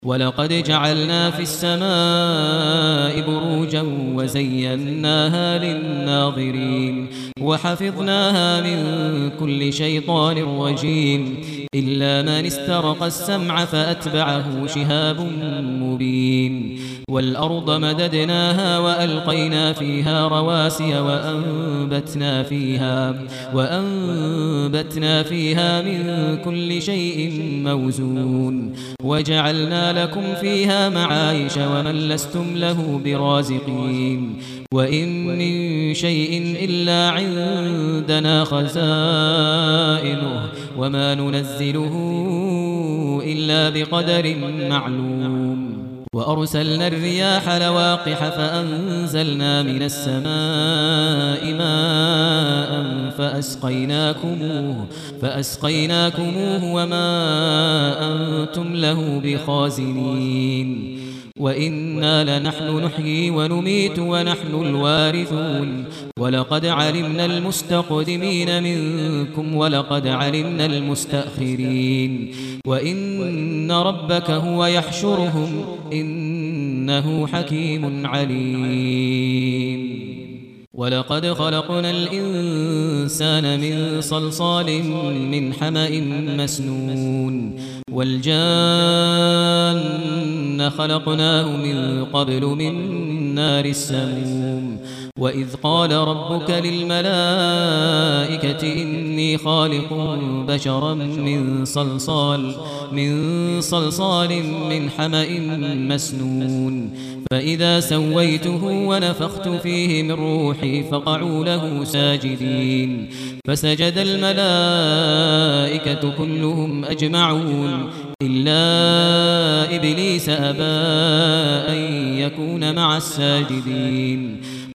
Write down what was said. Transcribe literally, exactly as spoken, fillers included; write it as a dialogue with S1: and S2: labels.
S1: ولقد جعلنا في السماء بروجا وزيناها للناظرين وحفظناها من كل شيطان رجيم إلا من استرق السمع فأتبعه شهاب مبين والأرض مددناها وألقينا فيها رواسي وأنبتنا فيها وأنبتنا فيها من كل شيء موزون وجعلنا لكم فيها معايش ومن لستم له برازقين وإن من شيء إلا عندنا خزائنه وما ننزله إلا بقدر معلوم وأرسلنا الرياح لواقح فأنزلنا من السماء ماء فأسقيناكموه, فأسقيناكموه وما أنتم له بخازنين وإنا لنحن نحيي ونميت ونحن الوارثون ولقد علمنا المستقدمين منكم ولقد علمنا المستأخرين وإن ربك هو يحشرهم إنه حكيم عليم ولقد خلقنا الإنسان من صلصال من حمأ مسنون والجان خلقناه من قبل من نار السموم وإذ قال ربك للملائكة إني خالق بشرا من صلصال من صلصال من حمأ مسنون فإذا سويته ونفخت فيه من روحي فقعوا له ساجدين فسجد الملائكة كلهم أجمعون إلا إبليس أبى أن يكون مع الساجدين